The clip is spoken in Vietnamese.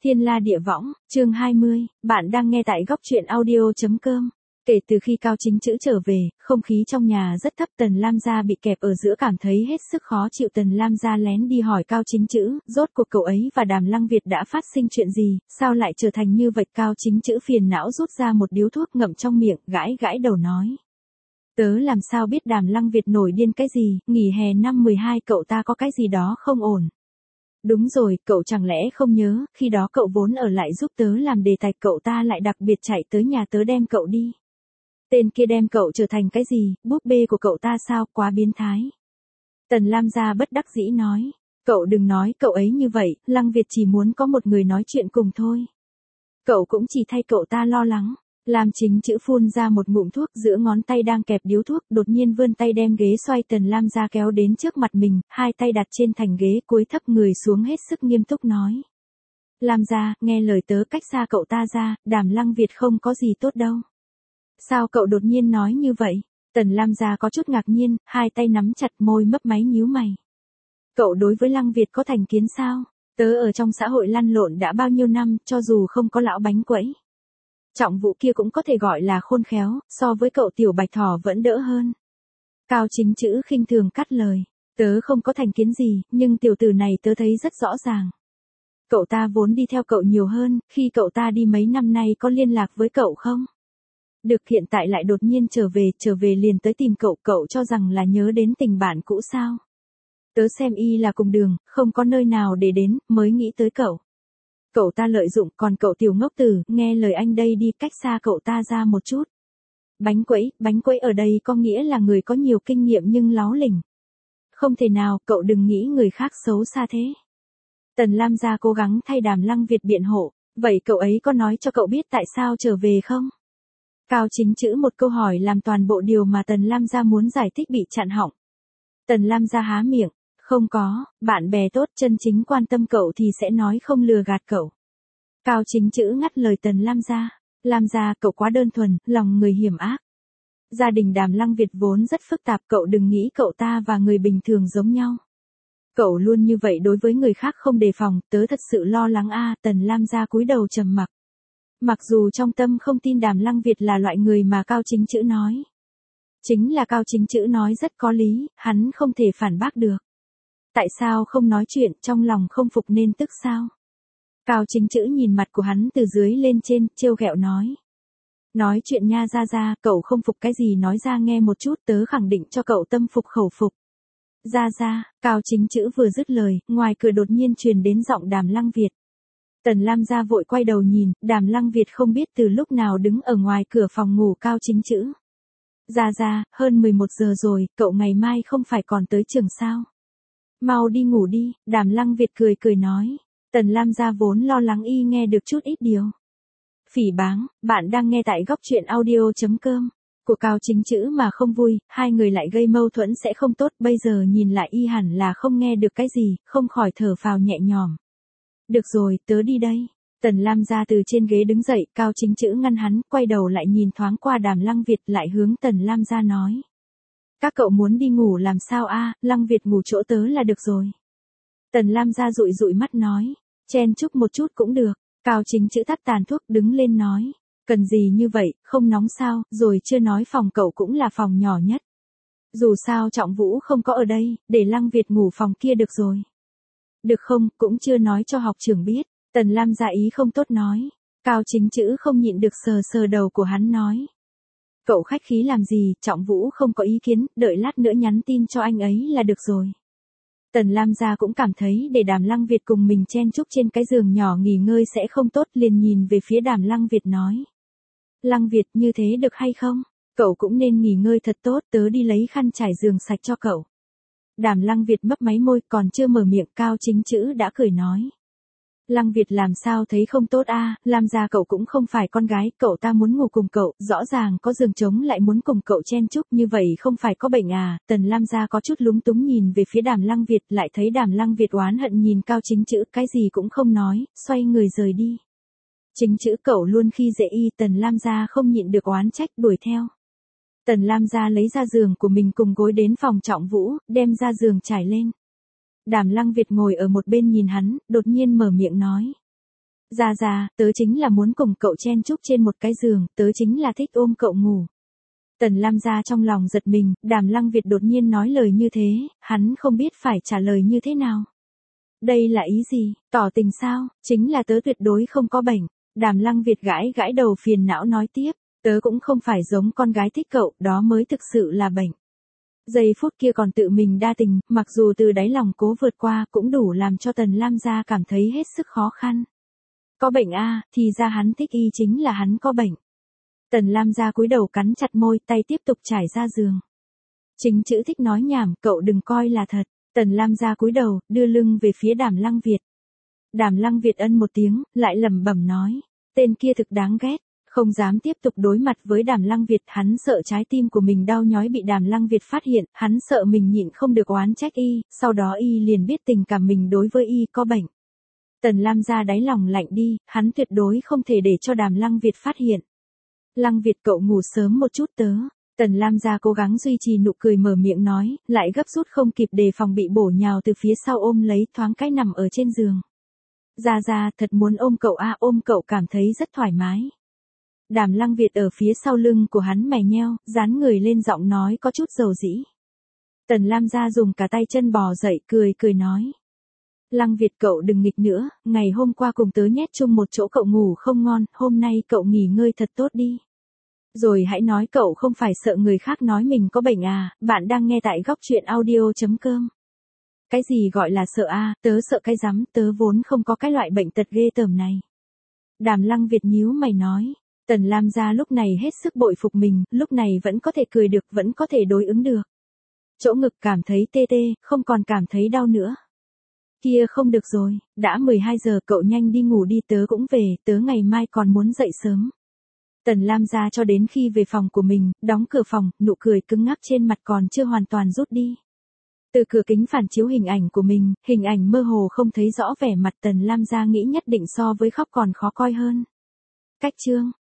Thiên La Địa Võng, chương 20, bạn đang nghe tại góc truyện audio.com. Kể từ khi Cao Chính Chữ trở về, không khí trong nhà rất thấp. Tần Lam Gia bị kẹp ở giữa cảm thấy hết sức khó chịu. Tần Lam Gia lén đi hỏi Cao Chính Chữ, rốt cuộc cậu ấy và Đàm Lăng Việt đã phát sinh chuyện gì, sao lại trở thành như vậy. Cao Chính Chữ phiền não rút ra một điếu thuốc ngậm trong miệng, gãi gãi đầu nói. Tớ làm sao biết Đàm Lăng Việt nổi điên cái gì, nghỉ hè năm 12 cậu ta có cái gì đó không ổn. Đúng rồi, cậu chẳng lẽ không nhớ, khi đó cậu vốn ở lại giúp tớ làm đề tài, cậu ta lại đặc biệt chạy tới nhà tớ đem cậu đi. Tên kia đem cậu trở thành cái gì, búp bê của cậu ta sao, quá biến thái. Tần Lam Gia bất đắc dĩ nói, cậu đừng nói cậu ấy như vậy, Lăng Việt chỉ muốn có một người nói chuyện cùng thôi. Cậu cũng chỉ thay cậu ta lo lắng. Lam Chính Chữ phun ra một ngụm thuốc, giữa ngón tay đang kẹp điếu thuốc, đột nhiên vươn tay đem ghế xoay. Tần Lam Gia kéo đến trước mặt mình, hai tay đặt trên thành ghế, cúi thấp người xuống hết sức nghiêm túc nói. Lam Gia, nghe lời tớ, cách xa cậu ta ra, Đàm Lăng Việt không có gì tốt đâu. Sao cậu đột nhiên nói như vậy? Tần Lam Gia có chút ngạc nhiên, hai tay nắm chặt, môi mấp máy nhíu mày. Cậu đối với Lăng Việt có thành kiến sao? Tớ ở trong xã hội lăn lộn đã bao nhiêu năm, cho dù không có lão bánh quẫy. Trọng Vũ kia cũng có thể gọi là khôn khéo, so với cậu tiểu bạch thỏ vẫn đỡ hơn. Cao Chính Chữ khinh thường cắt lời. Tớ không có thành kiến gì, nhưng tiểu tử này tớ thấy rất rõ ràng. Cậu ta vốn đi theo cậu nhiều hơn, khi cậu ta đi mấy năm nay có liên lạc với cậu không? Được, hiện tại lại đột nhiên trở về liền tới tìm cậu, cậu cho rằng là nhớ đến tình bạn cũ sao? Tớ xem y là cùng đường, không có nơi nào để đến, mới nghĩ tới cậu. Cậu ta lợi dụng, còn cậu tiểu ngốc tử, nghe lời anh đây đi, cách xa cậu ta ra một chút. Bánh quẫy ở đây có nghĩa là người có nhiều kinh nghiệm nhưng láo lỉnh. Không thể nào, cậu đừng nghĩ người khác xấu xa thế. Tần Lam Gia cố gắng thay Đàm Lăng Việt biện hộ, vậy cậu ấy có nói cho cậu biết tại sao trở về không? Cao Chính Chữ một câu hỏi làm toàn bộ điều mà Tần Lam Gia muốn giải thích bị chặn họng. Tần Lam Gia há miệng. Không có, bạn bè tốt chân chính quan tâm cậu thì sẽ nói không lừa gạt cậu. Cao Chính Chữ ngắt lời Tần Lam Gia. Lam Gia, cậu quá đơn thuần, lòng người hiểm ác. Gia đình Đàm Lăng Việt vốn rất phức tạp, cậu đừng nghĩ cậu ta và người bình thường giống nhau. Cậu luôn như vậy đối với người khác không đề phòng, tớ thật sự lo lắng a. Tần Lam Gia cúi đầu trầm mặc. Mặc dù trong tâm không tin Đàm Lăng Việt là loại người mà Cao Chính Chữ nói. Chính là Cao Chính Chữ nói rất có lý, hắn không thể phản bác được. Tại sao không nói chuyện, trong lòng không phục nên tức sao? Cao Chính Chữ nhìn mặt của hắn từ dưới lên trên, trêu ghẹo nói. Nói chuyện nha Gia, cậu không phục cái gì nói ra nghe một chút, tớ khẳng định cho cậu tâm phục khẩu phục. Gia, Cao Chính Chữ vừa dứt lời, ngoài cửa đột nhiên truyền đến giọng Đàm Lăng Việt. Tần Lam Gia vội quay đầu nhìn, Đàm Lăng Việt không biết từ lúc nào đứng ở ngoài cửa phòng ngủ Cao Chính Chữ. Gia, hơn 11 giờ rồi, cậu ngày mai không phải còn tới trường sao? Mau đi ngủ đi, Đàm Lăng Việt cười nói. Tần Lam Gia vốn lo lắng y nghe được chút ít điều. Phỉ báng, bạn đang nghe tại góc truyện audio.com. Của Cao Chính Chữ mà không vui, hai người lại gây mâu thuẫn sẽ không tốt, bây giờ nhìn lại y hẳn là không nghe được cái gì, không khỏi thở phào nhẹ nhõm. Được rồi, tớ đi đây. Tần Lam Gia từ trên ghế đứng dậy, Cao Chính Chữ ngăn hắn, quay đầu lại nhìn thoáng qua Đàm Lăng Việt, lại hướng Tần Lam Gia nói. Các cậu muốn đi ngủ làm sao a? Lăng Việt ngủ chỗ tớ là được rồi. Tần Lam Gia dụi mắt nói, chen chúc một chút cũng được. Cao Chính Chữ tắt tàn thuốc đứng lên nói, cần gì như vậy, không nóng sao, rồi chưa nói phòng cậu cũng là phòng nhỏ nhất. Dù sao Trọng Vũ không có ở đây, để Lăng Việt ngủ phòng kia được rồi. Được không, cũng chưa nói cho học trưởng biết. Tần Lam Gia ý không tốt nói. Cao Chính Chữ không nhịn được sờ đầu của hắn nói. Cậu khách khí làm gì, Trọng Vũ không có ý kiến, đợi lát nữa nhắn tin cho anh ấy là được rồi. Tần Lam Gia cũng cảm thấy để Đàm Lăng Việt cùng mình chen chúc trên cái giường nhỏ nghỉ ngơi sẽ không tốt, liền nhìn về phía Đàm Lăng Việt nói. Lăng Việt, như thế được hay không? Cậu cũng nên nghỉ ngơi thật tốt, tớ đi lấy khăn trải giường sạch cho cậu. Đàm Lăng Việt mấp máy môi, còn chưa mở miệng, Cao Chính Chữ đã cười nói. Lăng Việt làm sao thấy không tốt a? Lam Gia cậu cũng không phải con gái, cậu ta muốn ngủ cùng cậu, rõ ràng có giường trống lại muốn cùng cậu chen chúc, như vậy không phải có bệnh à? Tần Lam Gia có chút lúng túng nhìn về phía Đàm Lăng Việt, lại thấy Đàm Lăng Việt oán hận nhìn Cao Chính Chữ, cái gì cũng không nói, xoay người rời đi. Chính Chữ cậu luôn khi dễ y. Tần Lam Gia không nhịn được oán trách, đuổi theo. Tần Lam Gia lấy ra giường của mình cùng gối đến phòng Trọng Vũ, đem ra giường trải lên. Đàm Lăng Việt ngồi ở một bên nhìn hắn, đột nhiên mở miệng nói. Ra, tớ chính là muốn cùng cậu chen chúc trên một cái giường, tớ chính là thích ôm cậu ngủ. Tần Lam gia trong lòng giật mình, Đàm Lăng Việt đột nhiên nói lời như thế, hắn không biết phải trả lời như thế nào. Đây là ý gì, tỏ tình sao, chính là tớ tuyệt đối không có bệnh. Đàm Lăng Việt gãi gãi đầu phiền não nói tiếp, tớ cũng không phải giống con gái thích cậu, đó mới thực sự là bệnh. Giây phút kia còn tự mình đa tình, mặc dù từ đáy lòng cố vượt qua cũng đủ làm cho Tần Lam gia cảm thấy hết sức khó khăn. Có bệnh a, thì ra hắn thích y chính là hắn có bệnh. Tần Lam gia cúi đầu cắn chặt môi, tay tiếp tục trải ra giường. Chính chữ thích nói nhảm, cậu đừng coi là thật. Tần Lam gia cúi đầu, đưa lưng về phía Đàm Lăng Việt. Đàm Lăng Việt ân một tiếng, lại lẩm bẩm nói, tên kia thực đáng ghét, không dám tiếp tục đối mặt với Đàm Lăng Việt, hắn sợ trái tim của mình đau nhói bị Đàm Lăng Việt phát hiện, hắn sợ mình nhịn không được oán trách y, sau đó y liền biết tình cảm mình đối với y có bệnh. Tần Lam gia đáy lòng lạnh đi, hắn tuyệt đối không thể để cho Đàm Lăng Việt phát hiện. Lăng Việt cậu ngủ sớm một chút tớ. Tần Lam gia cố gắng duy trì nụ cười mở miệng nói, lại gấp rút không kịp đề phòng bị bổ nhào từ phía sau ôm lấy thoáng cái nằm ở trên giường. Ra, thật muốn ôm cậu a, ôm cậu cảm thấy rất thoải mái. Đàm Lăng Việt ở phía sau lưng của hắn mè nheo, dán người lên giọng nói có chút dầu dĩ. Tần Lam gia dùng cả tay chân bò dậy cười nói. Lăng Việt cậu đừng nghịch nữa, ngày hôm qua cùng tớ nhét chung một chỗ cậu ngủ không ngon, hôm nay cậu nghỉ ngơi thật tốt đi. Rồi hãy nói cậu không phải sợ người khác nói mình có bệnh à, bạn đang nghe tại góc truyện audio.com. Cái gì gọi là sợ a, tớ sợ cái rắm, tớ vốn không có cái loại bệnh tật ghê tởm này. Đàm Lăng Việt nhíu mày nói, Tần Lam gia lúc này hết sức bội phục mình, lúc này vẫn có thể cười được, vẫn có thể đối ứng được. Chỗ ngực cảm thấy tê, không còn cảm thấy đau nữa. Kia không được rồi, đã 12 giờ cậu nhanh đi ngủ đi, tớ cũng về, tớ ngày mai còn muốn dậy sớm. Tần Lam gia cho đến khi về phòng của mình, đóng cửa phòng, nụ cười cứng ngắc trên mặt còn chưa hoàn toàn rút đi. Từ cửa kính phản chiếu hình ảnh của mình, hình ảnh mơ hồ không thấy rõ vẻ mặt Tần Lam gia nghĩ nhất định so với khóc còn khó coi hơn. Cách chương